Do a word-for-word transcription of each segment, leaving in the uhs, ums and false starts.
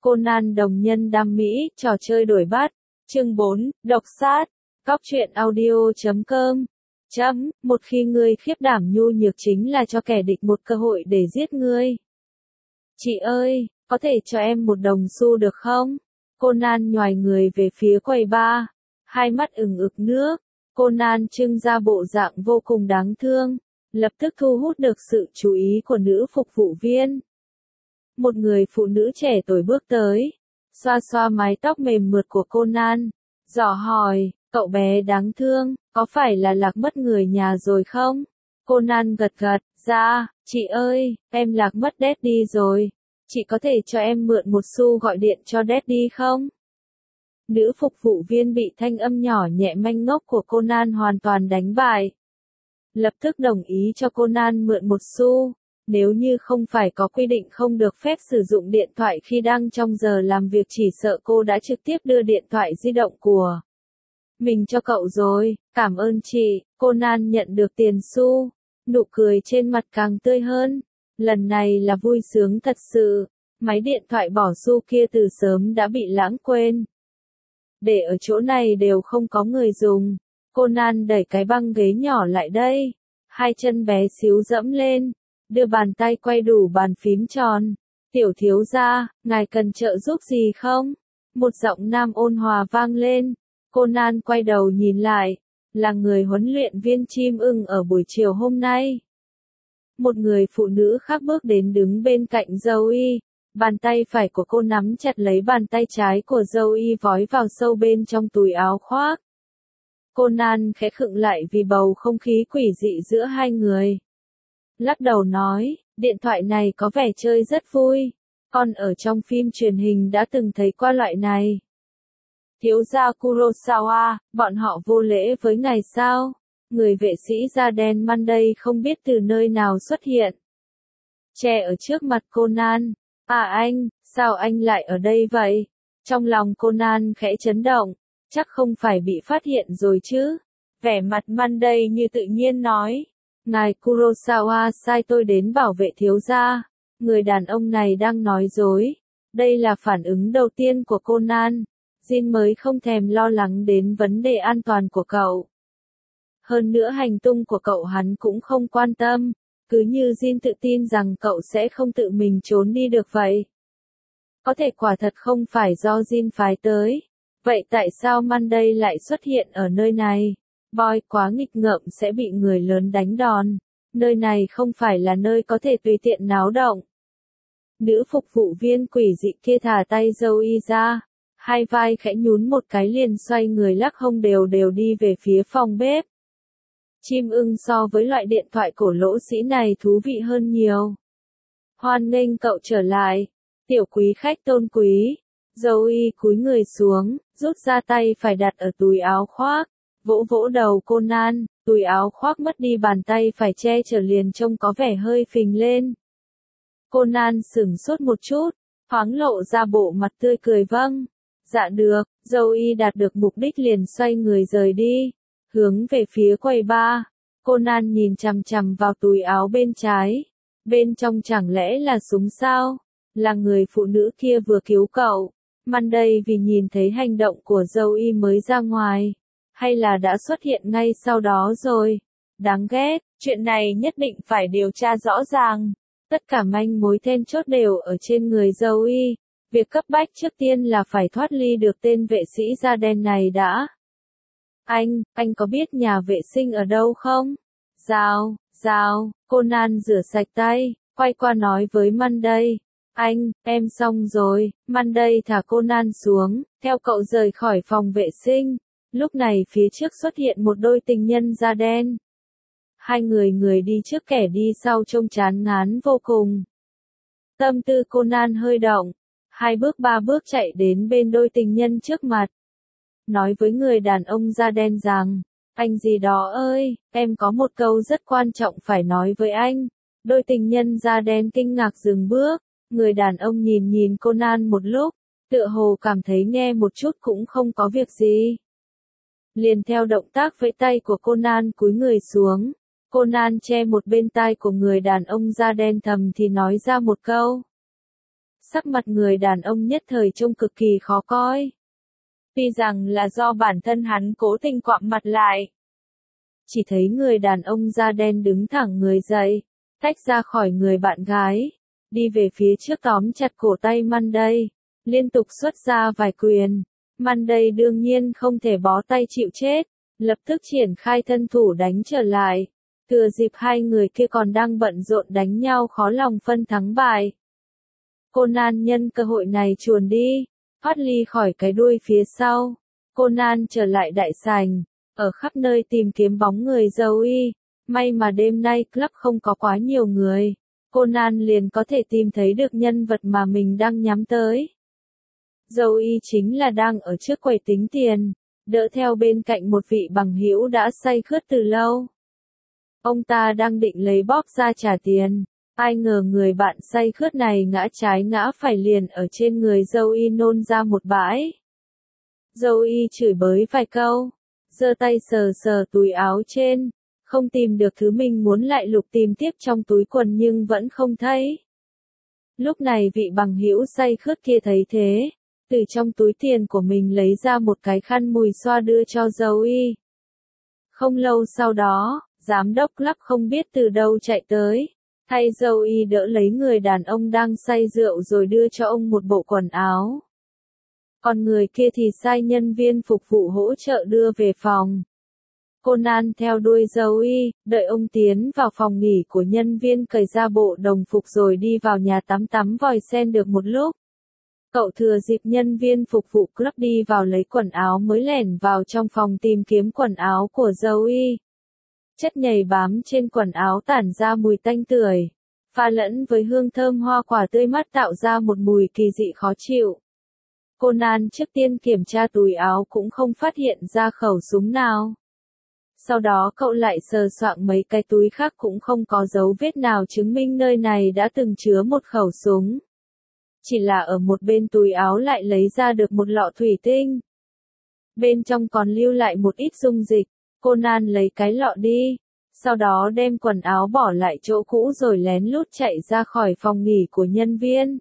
Conan đồng nhân đam mỹ, trò chơi đổi bát. Chương bốn, độc sát. Cóc truyện audio chấm com. Chấm, một khi ngươi khiếp đảm nhu nhược chính là cho kẻ địch một cơ hội để giết ngươi. Chị ơi, có thể cho em một đồng xu được không? Conan nhoài người về phía quầy bar, hai mắt ửng ực nước. Conan trưng ra bộ dạng vô cùng đáng thương, lập tức thu hút được sự chú ý của nữ phục vụ viên. Một người phụ nữ trẻ tuổi bước tới, xoa xoa mái tóc mềm mượt của Conan, dò hỏi, cậu bé đáng thương, có phải là lạc mất người nhà rồi không? Conan gật gật, dạ, chị ơi, em lạc mất Daddy rồi, chị có thể cho em mượn một xu gọi điện cho Daddy không? Nữ phục vụ viên bị thanh âm nhỏ nhẹ manh ngốc của Conan hoàn toàn đánh bại. Lập tức đồng ý cho Conan mượn một xu. Nếu như không phải có quy định không được phép sử dụng điện thoại khi đang trong giờ làm việc, chỉ sợ cô đã trực tiếp đưa điện thoại di động của mình cho cậu rồi. Cảm ơn chị. Conan nhận được tiền xu, nụ cười trên mặt càng tươi hơn. Lần này là vui sướng thật sự. Máy điện thoại bỏ xu kia từ sớm đã bị lãng quên. Để ở chỗ này đều không có người dùng. Conan đẩy cái băng ghế nhỏ lại đây, hai chân bé xíu dẫm lên, đưa bàn tay quay đủ bàn phím tròn. Tiểu thiếu gia, ngài cần trợ giúp gì không? Một giọng nam ôn hòa vang lên. Conan quay đầu nhìn lại, là người huấn luyện viên chim ưng ở buổi chiều hôm nay. Một người phụ nữ khác bước đến đứng bên cạnh Zoe, bàn tay phải của cô nắm chặt lấy bàn tay trái của Zoe vói vào sâu bên trong túi áo khoác. Conan khẽ khựng lại vì bầu không khí quỷ dị giữa hai người. Lắc đầu nói, điện thoại này có vẻ chơi rất vui, con ở trong phim truyền hình đã từng thấy qua loại này. Thiếu gia Kurosawa, bọn họ vô lễ với ngài sao? Người vệ sĩ da đen Monday không biết từ nơi nào xuất hiện. Che ở trước mặt Conan. À anh, sao anh lại ở đây vậy? Trong lòng Conan khẽ chấn động, chắc không phải bị phát hiện rồi chứ? Vẻ mặt Monday như tự nhiên nói. Ngài Kurosawa sai tôi đến bảo vệ thiếu gia. Người đàn ông này đang nói dối. Đây là phản ứng đầu tiên của Conan. Jin mới không thèm lo lắng đến vấn đề an toàn của cậu. Hơn nữa hành tung của cậu hắn cũng không quan tâm. Cứ như Jin tự tin rằng cậu sẽ không tự mình trốn đi được vậy. Có thể quả thật không phải do Jin phái tới. Vậy tại sao Monday lại xuất hiện ở nơi này? Boy quá nghịch ngợm sẽ bị người lớn đánh đòn. Nơi này không phải là nơi có thể tùy tiện náo động. Nữ phục vụ viên quỷ dị kia thả tay Zoe ra. Hai vai khẽ nhún một cái liền xoay người lắc hông đều đều đi về phía phòng bếp. Chim ưng so với loại điện thoại cổ lỗ sĩ này thú vị hơn nhiều. Hoan nghênh cậu trở lại. Tiểu quý khách tôn quý. Zoe cúi người xuống, rút ra tay phải đặt ở túi áo khoác. Vỗ vỗ đầu Conan, túi áo khoác mất đi bàn tay phải che chở liền trông có vẻ hơi phình lên. Conan sửng sốt một chút, thoáng lộ ra bộ mặt tươi cười vâng. Dạ được, Zoe đạt được mục đích liền xoay người rời đi, hướng về phía quầy bar. Conan nhìn chằm chằm vào túi áo bên trái. Bên trong chẳng lẽ là súng sao? Là người phụ nữ kia vừa cứu cậu. Monday vì nhìn thấy hành động của Zoe mới ra ngoài. Hay là đã xuất hiện ngay sau đó rồi? Đáng ghét, chuyện này nhất định phải điều tra rõ ràng. Tất cả manh mối then chốt đều ở trên người Zoe. Việc cấp bách trước tiên là phải thoát ly được tên vệ sĩ da đen này đã. Anh, anh có biết nhà vệ sinh ở đâu không? Rào, rào, Conan rửa sạch tay, quay qua nói với Monday. Anh, em xong rồi. Monday thả Conan xuống, theo cậu rời khỏi phòng vệ sinh. Lúc này phía trước xuất hiện một đôi tình nhân da đen. Hai người người đi trước kẻ đi sau trông chán ngán vô cùng. Tâm tư Conan hơi động. Hai bước ba bước chạy đến bên đôi tình nhân trước mặt. Nói với người đàn ông da đen rằng, anh gì đó ơi, em có một câu rất quan trọng phải nói với anh. Đôi tình nhân da đen kinh ngạc dừng bước. Người đàn ông nhìn nhìn Conan một lúc, tựa hồ cảm thấy nghe một chút cũng không có việc gì. Liền theo động tác vẫy tay của Conan cúi người xuống. Conan che một bên tai của người đàn ông da đen thầm thì nói ra một câu. Sắc mặt người đàn ông nhất thời trông cực kỳ khó coi. Tuy rằng là do bản thân hắn cố tình quặm mặt lại. Chỉ thấy người đàn ông da đen đứng thẳng người dậy, tách ra khỏi người bạn gái, đi về phía trước tóm chặt cổ tay Monday, liên tục xuất ra vài quyền. Monday đương nhiên không thể bó tay chịu chết, lập tức triển khai thân thủ đánh trở lại. Thừa dịp hai người kia còn đang bận rộn đánh nhau khó lòng phân thắng bại. Conan nhân cơ hội này chuồn đi, thoát ly khỏi cái đuôi phía sau. Conan trở lại đại sảnh, ở khắp nơi tìm kiếm bóng người Zoe. May mà đêm nay club không có quá nhiều người, Conan liền có thể tìm thấy được nhân vật mà mình đang nhắm tới. Zoe chính là đang ở trước quầy tính tiền, đỡ theo bên cạnh một vị bằng hữu đã say khướt từ lâu. Ông ta đang định lấy bóp ra trả tiền, ai ngờ người bạn say khướt này ngã trái ngã phải liền ở trên người Zoe nôn ra một bãi. Zoe chửi bới vài câu, giơ tay sờ sờ túi áo trên, không tìm được thứ mình muốn lại lục tìm tiếp trong túi quần nhưng vẫn không thấy. Lúc này vị bằng hữu say khướt kia thấy thế, từ trong túi tiền của mình lấy ra một cái khăn mùi xoa đưa cho Zoe. Không lâu sau đó, giám đốc club không biết từ đâu chạy tới, thay Zoe đỡ lấy người đàn ông đang say rượu rồi đưa cho ông một bộ quần áo. Còn người kia thì sai nhân viên phục vụ hỗ trợ đưa về phòng. Conan theo đuôi Zoe, đợi ông tiến vào phòng nghỉ của nhân viên cởi ra bộ đồng phục rồi đi vào nhà tắm tắm vòi sen được một lúc. Cậu thừa dịp nhân viên phục vụ club đi vào lấy quần áo mới lẻn vào trong phòng tìm kiếm quần áo của Zoe. Chất nhầy bám trên quần áo tản ra mùi tanh tưởi, pha lẫn với hương thơm hoa quả tươi mát tạo ra một mùi kỳ dị khó chịu. Conan trước tiên kiểm tra túi áo cũng không phát hiện ra khẩu súng nào. Sau đó cậu lại sờ soạng mấy cái túi khác cũng không có dấu vết nào chứng minh nơi này đã từng chứa một khẩu súng. Chỉ là ở một bên túi áo lại lấy ra được một lọ thủy tinh. Bên trong còn lưu lại một ít dung dịch. Conan lấy cái lọ đi, sau đó đem quần áo bỏ lại chỗ cũ rồi lén lút chạy ra khỏi phòng nghỉ của nhân viên.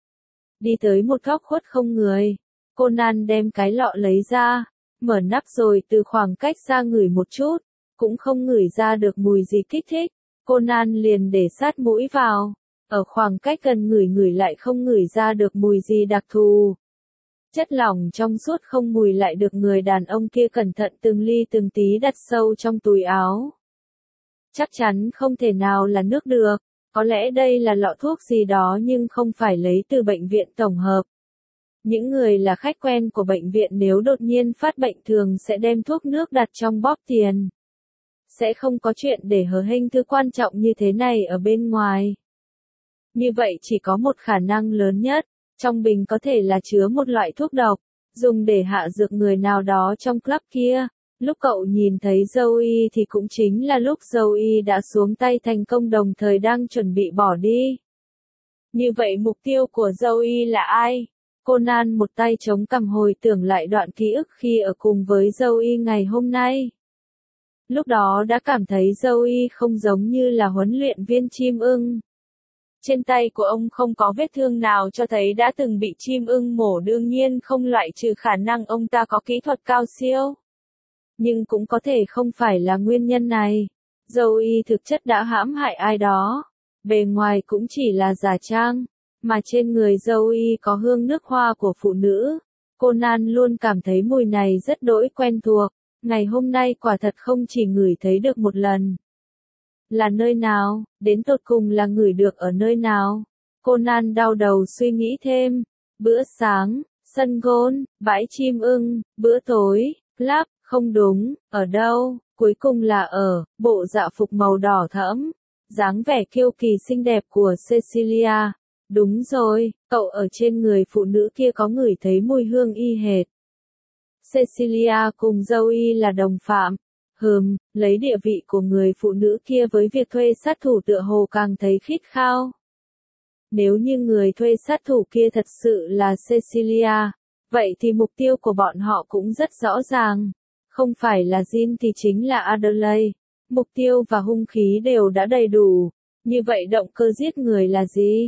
Đi tới một góc khuất không người, Conan đem cái lọ lấy ra, mở nắp rồi từ khoảng cách xa ngửi một chút, cũng không ngửi ra được mùi gì kích thích. Conan liền để sát mũi vào, ở khoảng cách gần ngửi ngửi lại không ngửi ra được mùi gì đặc thù. Chất lỏng trong suốt không mùi lại được người đàn ông kia cẩn thận từng ly từng tí đặt sâu trong túi áo. Chắc chắn không thể nào là nước được, có lẽ đây là lọ thuốc gì đó nhưng không phải lấy từ bệnh viện tổng hợp. Những người là khách quen của bệnh viện nếu đột nhiên phát bệnh thường sẽ đem thuốc nước đặt trong bóp tiền. Sẽ không có chuyện để hở hênh thứ quan trọng như thế này ở bên ngoài. Như vậy chỉ có một khả năng lớn nhất. Trong bình có thể là chứa một loại thuốc độc, dùng để hạ dược người nào đó trong club kia. Lúc cậu nhìn thấy Zoe thì cũng chính là lúc Zoe đã xuống tay thành công đồng thời đang chuẩn bị bỏ đi. Như vậy mục tiêu của Zoe là ai? Conan một tay chống cằm hồi tưởng lại đoạn ký ức khi ở cùng với Zoe ngày hôm nay. Lúc đó đã cảm thấy Zoe không giống như là huấn luyện viên chim ưng. Trên tay của ông không có vết thương nào cho thấy đã từng bị chim ưng mổ, đương nhiên không loại trừ khả năng ông ta có kỹ thuật cao siêu. Nhưng cũng có thể không phải là nguyên nhân này. Zoe thực chất đã hãm hại ai đó. Bề ngoài cũng chỉ là giả trang, mà trên người Zoe có hương nước hoa của phụ nữ. Conan luôn cảm thấy mùi này rất đỗi quen thuộc. Ngày hôm nay quả thật không chỉ ngửi thấy được một lần. Là nơi nào, đến tột cùng là ngửi được ở nơi nào? Conan đau đầu suy nghĩ thêm. Bữa sáng, sân golf, bãi chim ưng, bữa tối, club, không đúng, ở đâu? Cuối cùng là ở, bộ dạ phục màu đỏ thẫm, dáng vẻ kiêu kỳ xinh đẹp của Cecilia. Đúng rồi, cậu ở trên người phụ nữ kia có ngửi thấy mùi hương y hệt. Cecilia cùng Zoe là đồng phạm. Hừm, lấy địa vị của người phụ nữ kia với việc thuê sát thủ tựa hồ càng thấy khít khao. Nếu như người thuê sát thủ kia thật sự là Cecilia, vậy thì mục tiêu của bọn họ cũng rất rõ ràng. Không phải là Jean thì chính là Adelaide. Mục tiêu và hung khí đều đã đầy đủ. Như vậy động cơ giết người là gì?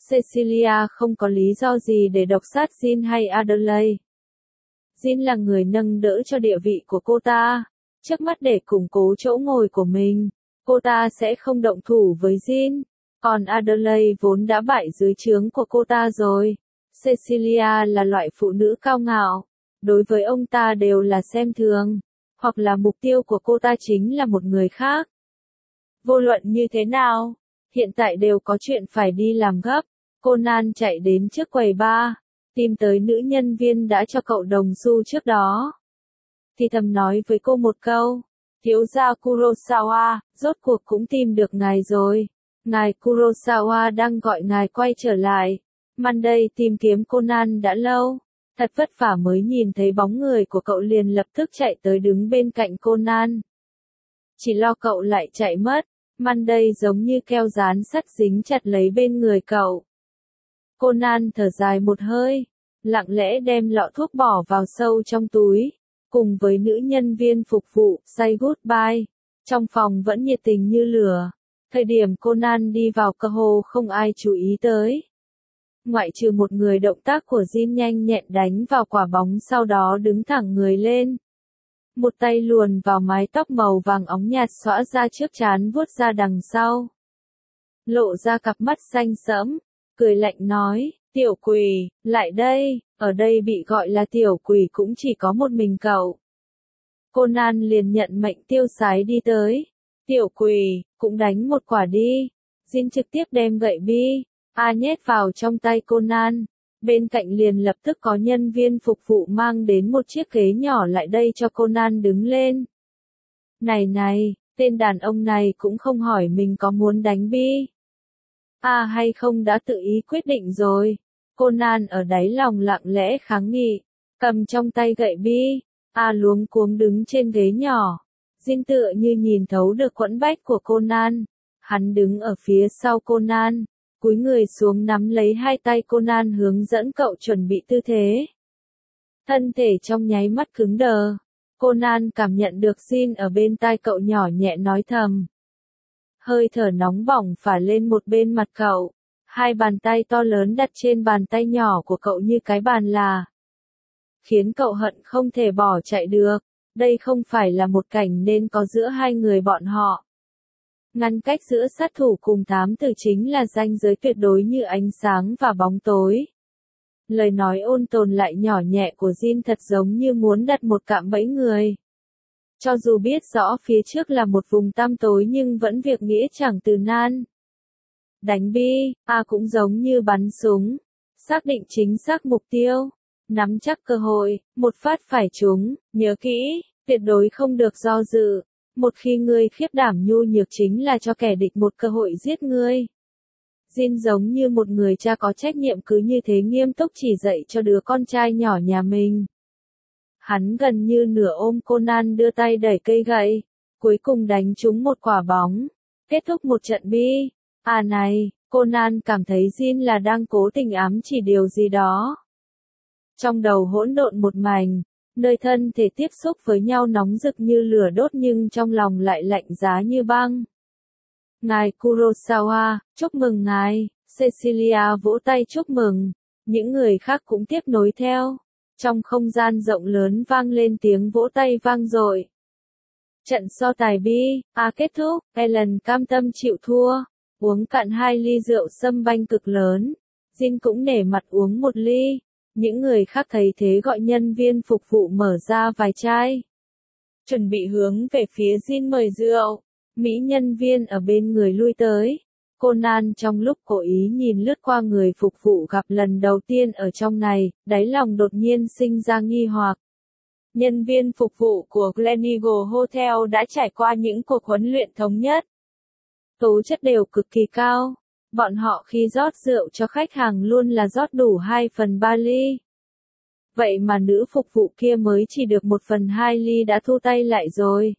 Cecilia không có lý do gì để độc sát Jin hay Adelaide. Jin là người nâng đỡ cho địa vị của cô ta. Trước mắt để củng cố chỗ ngồi của mình, cô ta sẽ không động thủ với Jin. Còn Adelaide vốn đã bại dưới trướng của cô ta rồi. Cecilia là loại phụ nữ cao ngạo. Đối với ông ta đều là xem thường. Hoặc là mục tiêu của cô ta chính là một người khác. Vô luận như thế nào, hiện tại đều có chuyện phải đi làm gấp. Conan chạy đến trước quầy bar, tìm tới nữ nhân viên đã cho cậu đồng xu trước đó. Thì thầm nói với cô một câu, thiếu gia Kurosawa, rốt cuộc cũng tìm được ngài rồi. Ngài Kurosawa đang gọi ngài quay trở lại. Monday tìm kiếm Conan đã lâu. Thật vất vả mới nhìn thấy bóng người của cậu liền lập tức chạy tới đứng bên cạnh Conan. Chỉ lo cậu lại chạy mất. Monday giống như keo dán sắt dính chặt lấy bên người cậu. Conan thở dài một hơi, lặng lẽ đem lọ thuốc bỏ vào sâu trong túi, cùng với nữ nhân viên phục vụ, say goodbye. Trong phòng vẫn nhiệt tình như lửa. Thời điểm Conan đi vào cơ hồ không ai chú ý tới. Ngoại trừ một người động tác của Jin nhanh nhẹn đánh vào quả bóng sau đó đứng thẳng người lên. Một tay luồn vào mái tóc màu vàng óng nhạt xõa ra trước trán vuốt ra đằng sau. Lộ ra cặp mắt xanh sẫm, cười lạnh nói, tiểu quỷ, lại đây, ở đây bị gọi là tiểu quỷ cũng chỉ có một mình cậu. Conan liền nhận mệnh tiêu sái đi tới. Tiểu quỷ, cũng đánh một quả đi. Jin trực tiếp đem gậy bi, a nhét vào trong tay Conan. Bên cạnh liền lập tức có nhân viên phục vụ mang đến một chiếc ghế nhỏ lại đây cho Conan đứng lên. Này này, tên đàn ông này cũng không hỏi mình có muốn đánh bi. À hay không đã tự ý quyết định rồi. Conan ở đáy lòng lặng lẽ kháng nghị, cầm trong tay gậy bi, à luống cuống đứng trên ghế nhỏ. Jin tựa như nhìn thấu được quẫn bách của Conan. Hắn đứng ở phía sau Conan, cúi người xuống nắm lấy hai tay Conan hướng dẫn cậu chuẩn bị tư thế. Thân thể trong nháy mắt cứng đờ. Conan cảm nhận được Jin ở bên tai cậu nhỏ nhẹ nói thầm. Hơi thở nóng bỏng phả lên một bên mặt cậu. Hai bàn tay to lớn đặt trên bàn tay nhỏ của cậu như cái bàn là. Khiến cậu hận không thể bỏ chạy được. Đây không phải là một cảnh nên có giữa hai người bọn họ. Ngăn cách giữa sát thủ cùng thám tử chính là ranh giới tuyệt đối như ánh sáng và bóng tối. Lời nói ôn tồn lại nhỏ nhẹ của Jin thật giống như muốn đặt một cạm bẫy người. Cho dù biết rõ phía trước là một vùng tăm tối nhưng vẫn việc nghĩa chẳng từ nan. Đánh bi, à cũng giống như bắn súng. Xác định chính xác mục tiêu. Nắm chắc cơ hội, một phát phải trúng, nhớ kỹ, tuyệt đối không được do dự. Một khi ngươi khiếp đảm nhu nhược chính là cho kẻ địch một cơ hội giết ngươi. Jin giống như một người cha có trách nhiệm cứ như thế nghiêm túc chỉ dạy cho đứa con trai nhỏ nhà mình. Hắn gần như nửa ôm Conan đưa tay đẩy cây gậy, cuối cùng đánh trúng một quả bóng. Kết thúc một trận bi. À này, Conan cảm thấy Jin là đang cố tình ám chỉ điều gì đó. Trong đầu hỗn độn một mảnh, nơi thân thể tiếp xúc với nhau nóng rực như lửa đốt nhưng trong lòng lại lạnh giá như băng. Ngài Kurosawa, chúc mừng ngài. Cecilia vỗ tay chúc mừng. Những người khác cũng tiếp nối theo. Trong không gian rộng lớn vang lên tiếng vỗ tay vang dội. Trận so tài bi, à kết thúc, Ellen cam tâm chịu thua. Uống cạn hai ly rượu sâm banh cực lớn. Jin cũng nể mặt uống một ly. Những người khác thấy thế gọi nhân viên phục vụ mở ra vài chai. Chuẩn bị hướng về phía Jin mời rượu. Mỹ nhân viên ở bên người lui tới. Conan trong lúc cố ý nhìn lướt qua người phục vụ gặp lần đầu tiên ở trong này, đáy lòng đột nhiên sinh ra nghi hoặc. Nhân viên phục vụ của Gleneagle Hotel đã trải qua những cuộc huấn luyện thống nhất. Tố chất đều cực kỳ cao. Bọn họ khi rót rượu cho khách hàng luôn là rót đủ hai phần ba ly. Vậy mà nữ phục vụ kia mới chỉ được một phần hai ly đã thu tay lại rồi.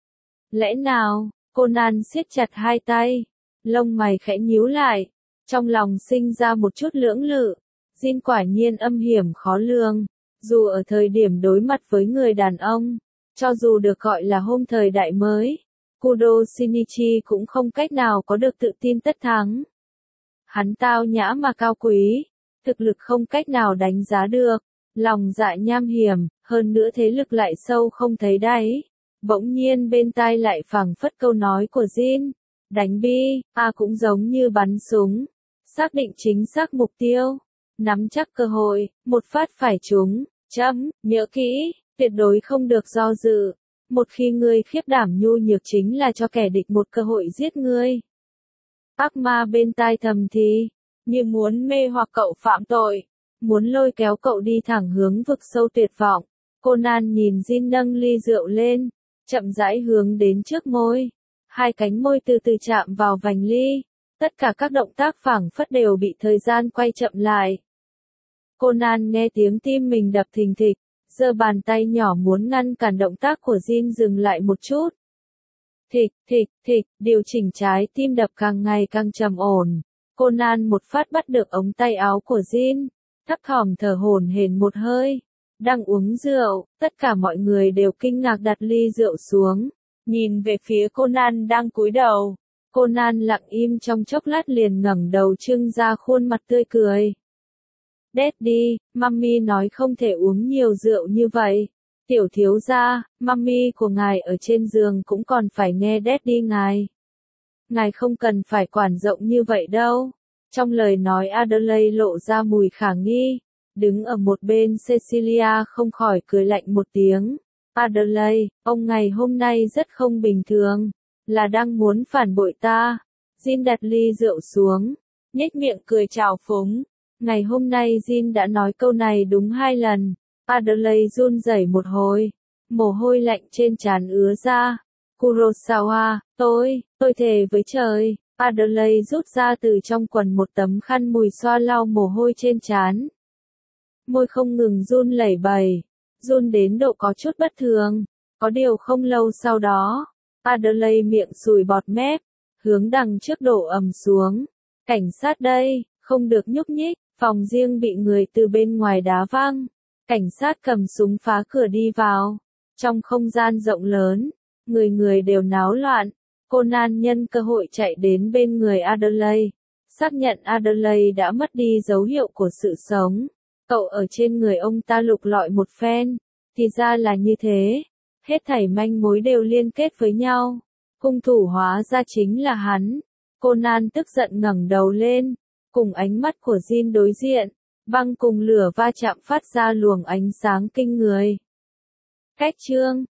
Lẽ nào, Conan siết chặt hai tay, lông mày khẽ nhíu lại, trong lòng sinh ra một chút lưỡng lự. Jin quả nhiên âm hiểm khó lường, dù ở thời điểm đối mặt với người đàn ông, cho dù được gọi là hôm thời đại mới, Kudo Shinichi cũng không cách nào có được tự tin tất thắng. Hắn tao nhã mà cao quý, thực lực không cách nào đánh giá được, lòng dạ nham hiểm, hơn nữa thế lực lại sâu không thấy đáy. Bỗng nhiên bên tai lại phảng phất câu nói của Jin, đánh bi, a cũng giống như bắn súng, xác định chính xác mục tiêu, nắm chắc cơ hội, một phát phải trúng, chấm, nhớ kỹ, tuyệt đối không được do dự, một khi ngươi khiếp đảm nhu nhược chính là cho kẻ địch một cơ hội giết ngươi. Ác ma bên tai thầm thì, như muốn mê hoặc cậu phạm tội, muốn lôi kéo cậu đi thẳng hướng vực sâu tuyệt vọng. Conan nhìn Jin nâng ly rượu lên, chậm rãi hướng đến trước môi, hai cánh môi từ từ chạm vào vành ly, tất cả các động tác phảng phất đều bị thời gian quay chậm lại. Conan nghe tiếng tim mình đập thình thịch, giơ bàn tay nhỏ muốn ngăn cản động tác của Jin dừng lại một chút. Thịch, thịch, thịch, điều chỉnh trái tim đập càng ngày càng trầm ổn. Conan một phát bắt được ống tay áo của Jin, thấp thỏm thở hổn hển một hơi. Đang uống rượu, tất cả mọi người đều kinh ngạc đặt ly rượu xuống, nhìn về phía Conan đang cúi đầu. Conan lặng im trong chốc lát liền ngẩng đầu trưng ra khuôn mặt tươi cười. Daddy, Mummy nói không thể uống nhiều rượu như vậy. Tiểu thiếu gia, Mummy của ngài ở trên giường cũng còn phải nghe Daddy ngài. Ngài không cần phải quản rộng như vậy đâu. Trong lời nói Adelaide lộ ra mùi khả nghi. Đứng ở một bên Cecilia không khỏi cười lạnh một tiếng. Adelaide, ông ngày hôm nay rất không bình thường. Là đang muốn phản bội ta. Jin đặt ly rượu xuống. Nhếch miệng cười trào phúng. Ngày hôm nay Jin đã nói câu này đúng hai lần. Adelaide run rẩy một hồi. Mồ hôi lạnh trên trán ứa ra. Kurosawa, tôi, tôi thề với trời. Adelaide rút ra từ trong quần một tấm khăn mùi xoa lau mồ hôi trên trán. Môi không ngừng run lẩy bẩy. Run đến độ có chút bất thường. Có điều không lâu sau đó, Adelaide miệng sùi bọt mép, hướng đằng trước đổ ầm xuống. Cảnh sát đây, không được nhúc nhích, phòng riêng bị người từ bên ngoài đá văng. Cảnh sát cầm súng phá cửa đi vào. Trong không gian rộng lớn, người người đều náo loạn. Conan nhân cơ hội chạy đến bên người Adelaide, xác nhận Adelaide đã mất đi dấu hiệu của sự sống. Cậu ở trên người ông ta lục lọi một phen, thì ra là như thế. Hết thảy manh mối đều liên kết với nhau. Hung thủ hóa ra chính là hắn. Conan tức giận ngẩng đầu lên, cùng ánh mắt của Jin đối diện. Băng cùng lửa va chạm phát ra luồng ánh sáng kinh người. Cách chương